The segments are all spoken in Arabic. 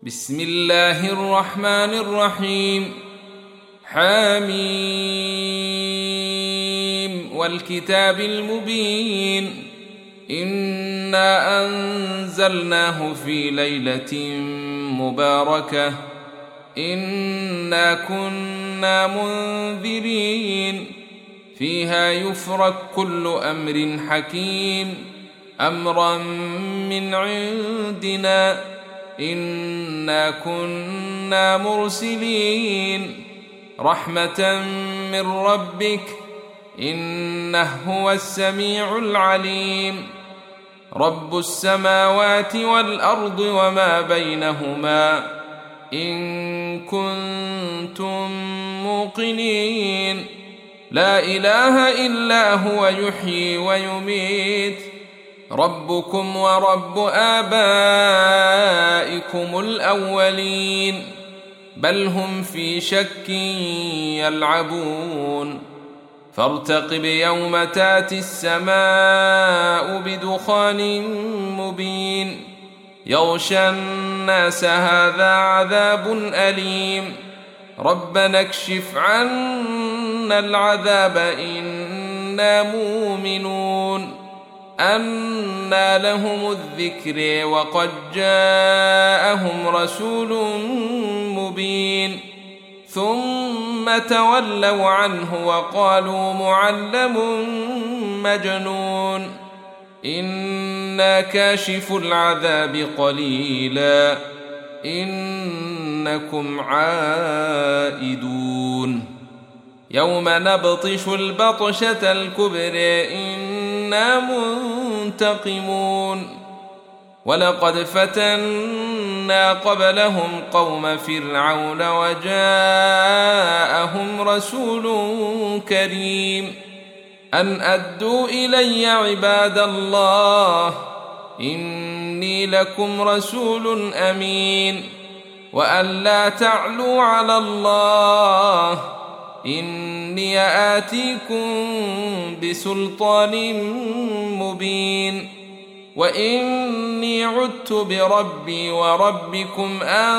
بسم الله الرحمن الرحيم. حميم والكتاب المبين. إنا أنزلناه في ليلة مباركة إنا كنا منذرين فيها يفرق كل أمر حكيم أمرا من عندنا إنا كنا مرسلين رحمة من ربك إنه هو السميع العليم. رب السماوات والأرض وما بينهما إن كنتم موقنين لا إله إلا هو يحيي ويميت ربكم ورب آبائكم الأولين بل هم في شك يلعبون. فارتقب يوم تاتي السماء بدخان مبين يغشى الناس هذا عذاب أليم ربنا اكشف عنا العذاب إنا مؤمنون. أنى لهم الذكر وقد جاءهم رسول مبين ثم تولوا عنه وقالوا معلم مجنون إنا كاشف العذاب قليلا إنكم عائدون. يوم نبطش البطشة الكبرى إنا منتقمون. ولقد فتنا قبلهم قوم فرعون وجاءهم رسول كريم أن أدوا إلي عباد الله إني لكم رسول أمين وأن لا تعلوا على الله إني آتيكم بسلطان مبين وإني عدت بربي وربكم أن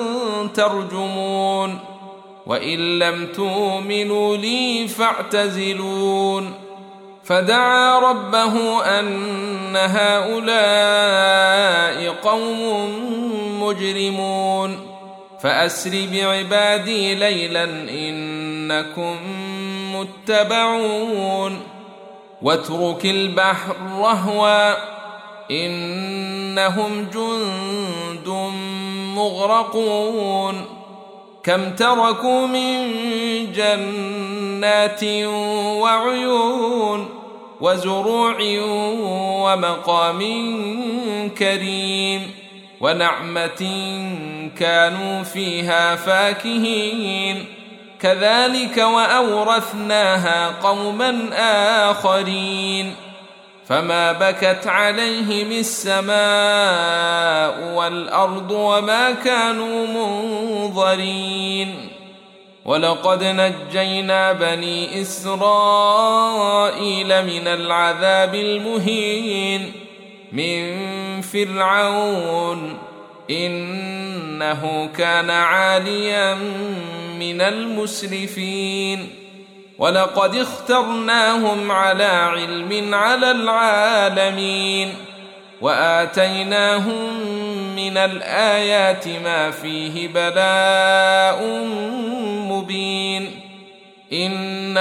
ترجمون وإن لم تؤمنوا لي فاعتزلون. فدعا ربه أن هؤلاء قوم مجرمون فأسر بعبادي ليلا إنكم متبعون واترك البحر رهوا إنهم جند مغرقون كم تركوا من جنات وعيون وزروع ومقام كريم ونعمة كانوا فيها فاكهين كذلك وأورثناها قوما آخرين. فما بكت عليهم السماء والأرض وما كانوا منظرين. ولقد نجينا بني إسرائيل من العذاب المهين من فرعون إنه كان عاليا من المسرفين. ولقد اخترناهم على علم على العالمين وآتيناهم من الآيات ما فيه بلاء مبين. إن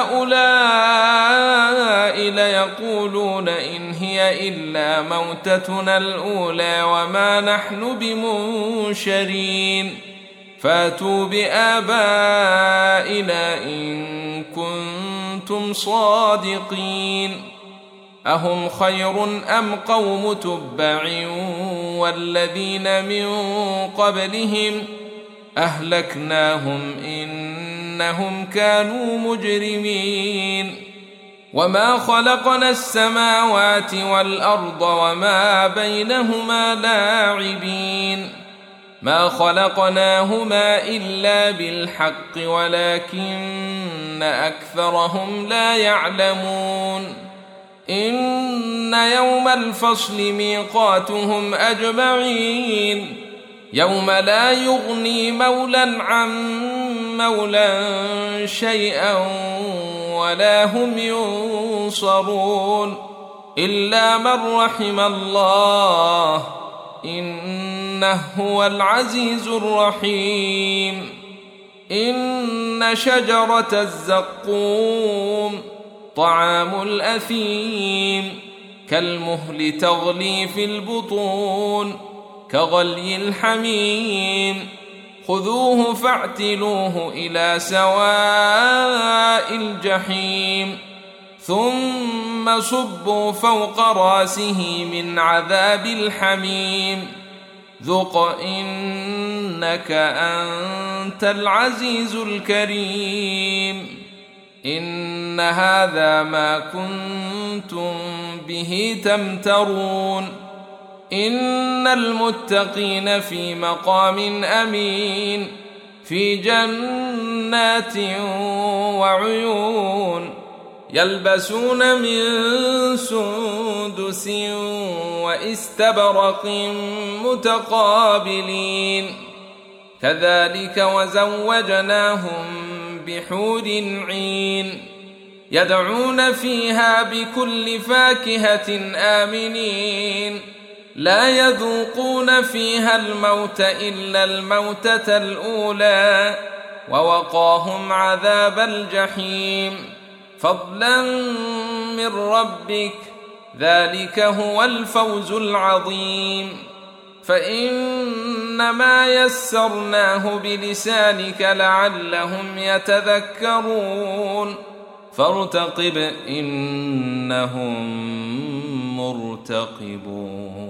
هؤلاء ليقولون إن هي إلا موتتنا الأولى وما نحن بمنشرين فاتوا بآبائنا إن كنتم صادقين. أهم خير أم قوم تبع والذين من قبلهم أهلكناهم إنهم كانوا مجرمين. وما خلقنا السماوات والأرض وما بينهما لاعبين ما خلقناهما إلا بالحق ولكن أكثرهم لا يعلمون. إن يوم الفصل ميقاتهم أجمعين يوم لا يغني مولى عن مولى شيئا ولا هم ينصرون إلا من رحم الله إنه هو العزيز الرحيم. إن شجرة الزقوم طعام الأثيم كالمهل تغلي في البطون كغلي الحميم خذوه فاعتلوه إلى سواء الجحيم ثم صبوا فوق راسه من عذاب الحميم ذق إنك أنت العزيز الكريم. إن هذا ما كنتم به تمترون. إن المتقين في مقام أمين في جنات وعيون يلبسون من سندس واستبرق متقابلين كذلك وزوجناهم بحور عين يدعون فيها بكل فاكهة آمنين لا يذوقون فيها الموت إلا الموتة الأولى ووقاهم عذاب الجحيم فضلا من ربك ذلك هو الفوز العظيم. فإنما يسرناه بلسانك لعلهم يتذكرون فارتقب إنهم مرتقبون.